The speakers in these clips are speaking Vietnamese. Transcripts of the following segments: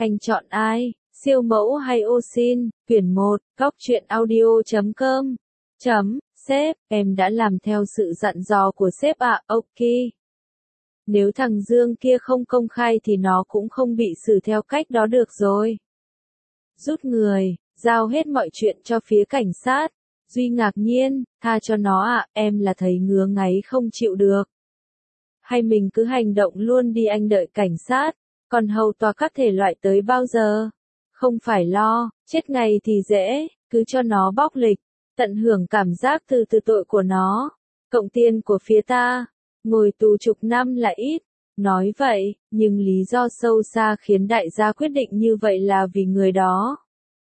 Anh chọn ai, siêu mẫu hay ô sin? Quyển 1, goctruyện audio.com. Sếp, em đã làm theo sự dặn dò của sếp ạ, ok. Nếu thằng Dương kia không công khai thì nó cũng không bị xử theo cách đó được rồi. Rút người, giao hết mọi chuyện cho phía cảnh sát. Duy ngạc nhiên, tha cho nó ạ, em là thấy ngứa ngáy không chịu được. Hay mình cứ hành động luôn đi, anh đợi cảnh sát, còn hầu tòa các thể loại tới bao giờ? Không phải lo, chết ngày thì dễ, cứ cho nó bóc lịch, tận hưởng cảm giác từ tội của nó. Cộng tiền của phía ta, ngồi tù chục năm là ít. Nói vậy, nhưng lý do sâu xa khiến đại gia quyết định như vậy là vì người đó.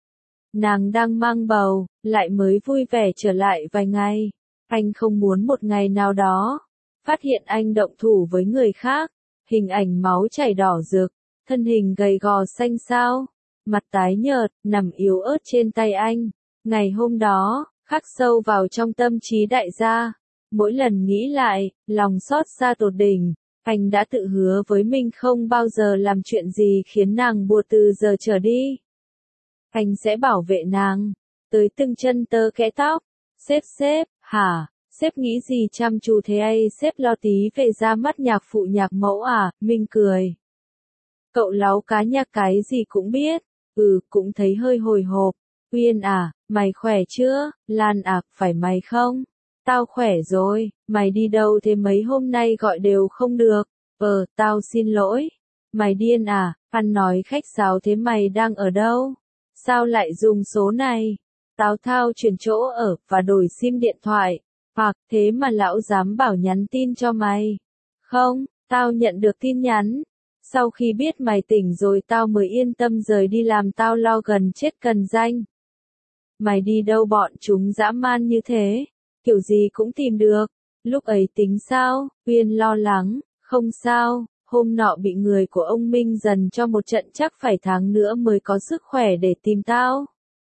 Nàng đang mang bầu, lại mới vui vẻ trở lại vài ngày. Anh không muốn một ngày nào đó phát hiện anh động thủ với người khác. Hình ảnh máu chảy đỏ rực, thân hình gầy gò xanh xao, mặt tái nhợt, nằm yếu ớt trên tay anh. Ngày hôm đó, khắc sâu vào trong tâm trí đại gia. Mỗi lần nghĩ lại, lòng xót xa tột đỉnh. Anh đã tự hứa với mình không bao giờ làm chuyện gì khiến nàng buồn từ giờ trở đi. Anh sẽ bảo vệ nàng, tới từng chân tơ kẽ tóc. Sếp, hả? Sếp nghĩ gì chăm chú thế ấy? Sếp lo tí về ra mắt nhạc phụ nhạc mẫu à? Minh cười. Cậu láu cá nhạc cái gì cũng biết. Cũng thấy hơi hồi hộp. Uyên à, mày khỏe chưa? Lan à, phải mày không? Tao khỏe rồi, mày đi đâu thế mấy hôm nay gọi đều không được? Tao xin lỗi. Mày điên à, ăn nói khách sáo thế, mày đang ở đâu? Sao lại dùng số này? Tao thao chuyển chỗ ở và đổi sim điện thoại. Hoặc thế mà lão dám bảo nhắn tin cho mày. Không, tao nhận được tin nhắn. Sau khi biết mày tỉnh rồi tao mới yên tâm rời đi làm, tao lo gần chết cần danh. Mày đi đâu bọn chúng dã man như thế? Kiểu gì cũng tìm được. Lúc ấy tính sao? Uyên lo lắng. Không sao, hôm nọ bị người của ông Minh dần cho một trận, chắc phải tháng nữa mới có sức khỏe để tìm tao.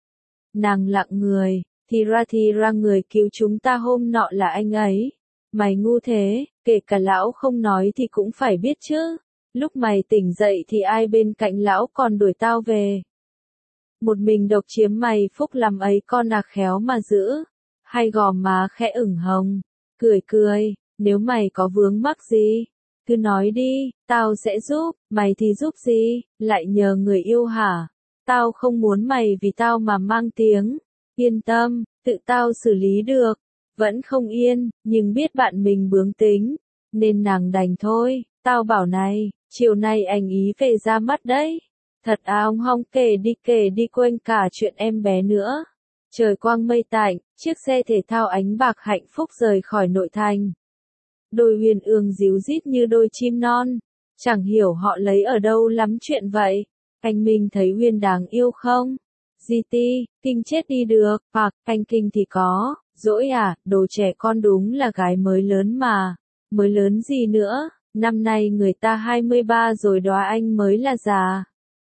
Nàng lặng người, thì ra người cứu chúng ta hôm nọ là anh ấy. Mày ngu thế, kể cả lão không nói thì cũng phải biết chứ. Lúc mày tỉnh dậy thì ai bên cạnh lão còn đuổi tao về. Một mình độc chiếm mày phúc làm ấy con à, khéo mà giữ. Hay gò má khẽ ửng hồng, cười, nếu mày có vướng mắc gì, cứ nói đi, tao sẽ giúp. Mày thì giúp gì, lại nhờ người yêu hả? Tao không muốn mày vì tao mà mang tiếng. Yên tâm, tự tao xử lý được. Vẫn không yên, nhưng biết bạn mình bướng tính, nên nàng đành thôi. Tao bảo này, chiều nay anh ý về ra mắt đấy. Thật à? Ông Hong kể đi quên cả chuyện em bé nữa. Trời quang mây tạnh, chiếc xe thể thao ánh bạc hạnh phúc rời khỏi nội thành. Đôi Uyên Ương díu dít như đôi chim non. Chẳng hiểu họ lấy ở đâu lắm chuyện vậy. Anh Minh thấy Uyên đáng yêu không? GT, kinh chết đi được. Hoặc, anh kinh thì có. Dỗi à, đồ trẻ con đúng là gái mới lớn mà. Mới lớn gì nữa, năm nay người ta 23 rồi đó, anh mới là già.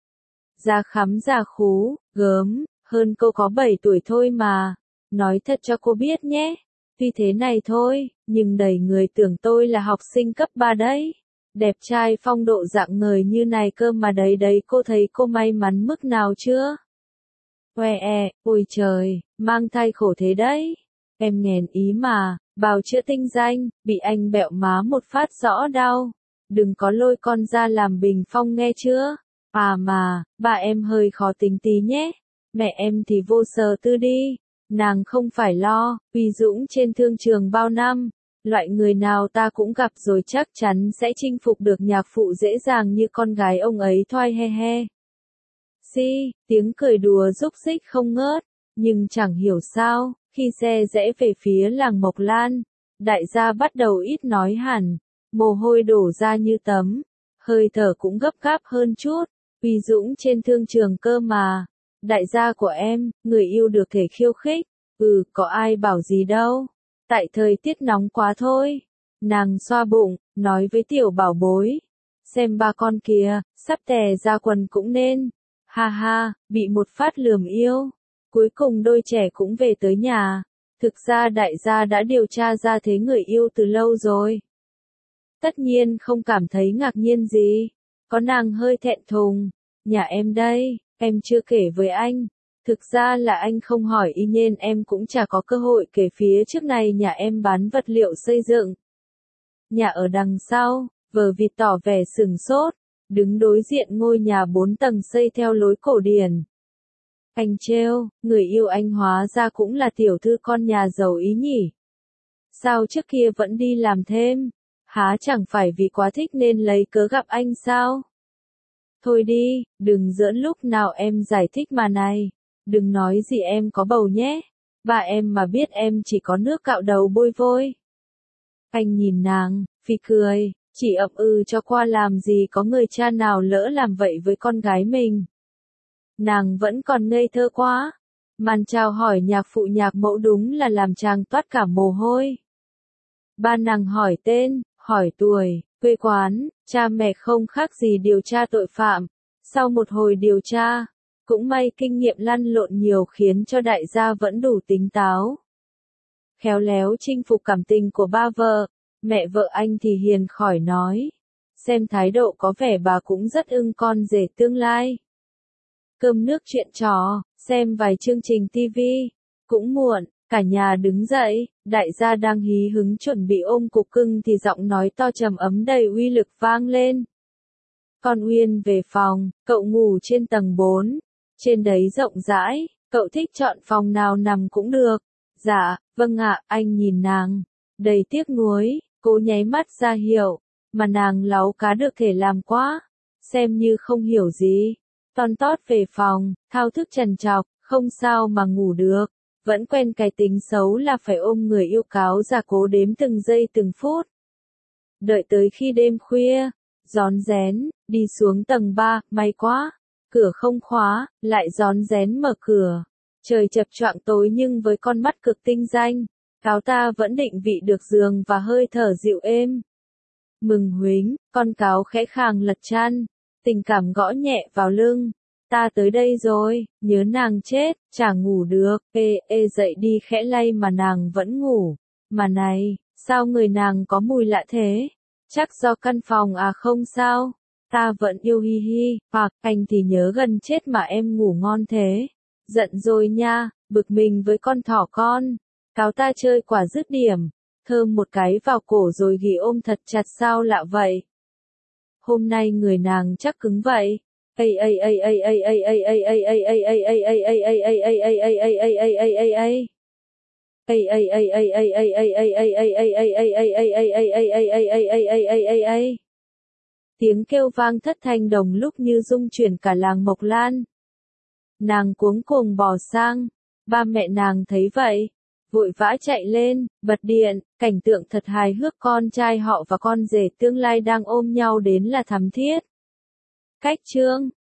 Già khắm già khú, gớm. Hơn cô có 7 tuổi thôi mà. Nói thật cho cô biết nhé. Tuy thế này thôi, nhưng đầy người tưởng tôi là học sinh cấp 3 đấy. Đẹp trai phong độ rạng ngời như này cơ mà, đấy cô thấy cô may mắn mức nào chưa? Ôi trời, mang thai khổ thế đấy. Em nghèn ý mà, bào chữa tinh danh, bị anh bẹo má một phát rõ đau. Đừng có lôi con ra làm bình phong nghe chưa? À mà, bà em hơi khó tính tí nhé. Mẹ em thì vô sờ tư đi. Nàng không phải lo, Uy Dũng trên thương trường bao năm. Loại người nào ta cũng gặp rồi, chắc chắn sẽ chinh phục được nhạc phụ dễ dàng như con gái ông ấy thoai he. Tiếng cười đùa rúc rích không ngớt. Nhưng chẳng hiểu sao, khi xe rẽ về phía làng Mộc Lan, đại gia bắt đầu ít nói hẳn. Mồ hôi đổ ra như tấm. Hơi thở cũng gấp gáp hơn chút. Uy Dũng trên thương trường cơ mà. Đại gia của em, người yêu được thể khiêu khích. Có ai bảo gì đâu. Tại thời tiết nóng quá thôi. Nàng xoa bụng, nói với tiểu bảo bối. Xem ba con kìa, sắp tè ra quần cũng nên. Ha, bị một phát lườm yêu. Cuối cùng đôi trẻ cũng về tới nhà. Thực ra đại gia đã điều tra ra thế người yêu từ lâu rồi. Tất nhiên không cảm thấy ngạc nhiên gì. Có nàng hơi thẹn thùng. Nhà em đây, em chưa kể với anh. Thực ra là anh không hỏi y nên em cũng chả có cơ hội kể phía trước này nhà em bán vật liệu xây dựng. Nhà ở đằng sau, vợ vịt tỏ vẻ sửng sốt, đứng đối diện ngôi nhà 4 tầng xây theo lối cổ điển. Anh trêu, người yêu anh hóa ra cũng là tiểu thư con nhà giàu ý nhỉ. Sao trước kia vẫn đi làm thêm? Há chẳng phải vì quá thích nên lấy cớ gặp anh sao? Thôi đi, đừng giỡn lúc nào em giải thích mà này. Đừng nói gì em có bầu nhé. Và em mà biết em chỉ có nước cạo đầu bôi vôi. Anh nhìn nàng, phì cười, chỉ ậm ừ cho qua làm gì có người cha nào lỡ làm vậy với con gái mình. Nàng vẫn còn ngây thơ quá. Màn chào hỏi nhạc phụ nhạc mẫu đúng là làm chàng toát cả mồ hôi. Ba nàng hỏi tên, hỏi tuổi, quê quán, cha mẹ không khác gì điều tra tội phạm. Sau một hồi điều tra, cũng may kinh nghiệm lăn lộn nhiều khiến cho đại gia vẫn đủ tỉnh táo. Khéo léo chinh phục cảm tình của ba vợ, mẹ vợ anh thì hiền khỏi nói. Xem thái độ có vẻ bà cũng rất ưng con rể tương lai. Cơm nước chuyện trò, xem vài chương trình TV. Cũng muộn, cả nhà đứng dậy, đại gia đang hí hứng chuẩn bị ôm cục cưng thì giọng nói to trầm ấm đầy uy lực vang lên. Con Uyên về phòng, cậu ngủ trên tầng 4. Trên đấy rộng rãi, cậu thích chọn phòng nào nằm cũng được. Dạ, vâng ạ, anh nhìn nàng. Đầy tiếc nuối, cố nháy mắt ra hiệu, mà nàng láu cá được thể làm quá. Xem như không hiểu gì. Ton tót về phòng, thao thức trằn trọc, không sao mà ngủ được. Vẫn quen cái tính xấu là phải ôm người yêu cáo già cố đếm từng giây từng phút. Đợi tới khi đêm khuya, rón rén, đi xuống tầng 3, may quá. Cửa không khóa, lại rón rén mở cửa. Trời chập choạng tối nhưng với con mắt cực tinh danh, cáo ta vẫn định vị được giường và hơi thở dịu êm. Mừng huính, con cáo khẽ khàng lật chăn, tình cảm gõ nhẹ vào lưng. Ta tới đây rồi, nhớ nàng chết, chả ngủ được, dậy đi khẽ lay mà nàng vẫn ngủ. Mà này, sao người nàng có mùi lạ thế? Chắc do căn phòng à không sao? Ta vẫn yêu hi hi, hoặc anh thì nhớ gần chết mà em ngủ ngon thế. Giận rồi nha, bực mình với con thỏ con. Cáo ta chơi quả dứt điểm, thơm một cái vào cổ rồi ghì ôm thật chặt sao lạ vậy. Hôm nay người nàng chắc cứng vậy. Tiếng kêu vang thất thanh đồng lúc như rung chuyển cả làng Mộc Lan. Nàng cuống cuồng bò sang, ba mẹ nàng thấy vậy, vội vã chạy lên, bật điện, cảnh tượng thật hài hước con trai họ và con rể tương lai đang ôm nhau đến là thắm thiết. Cách chương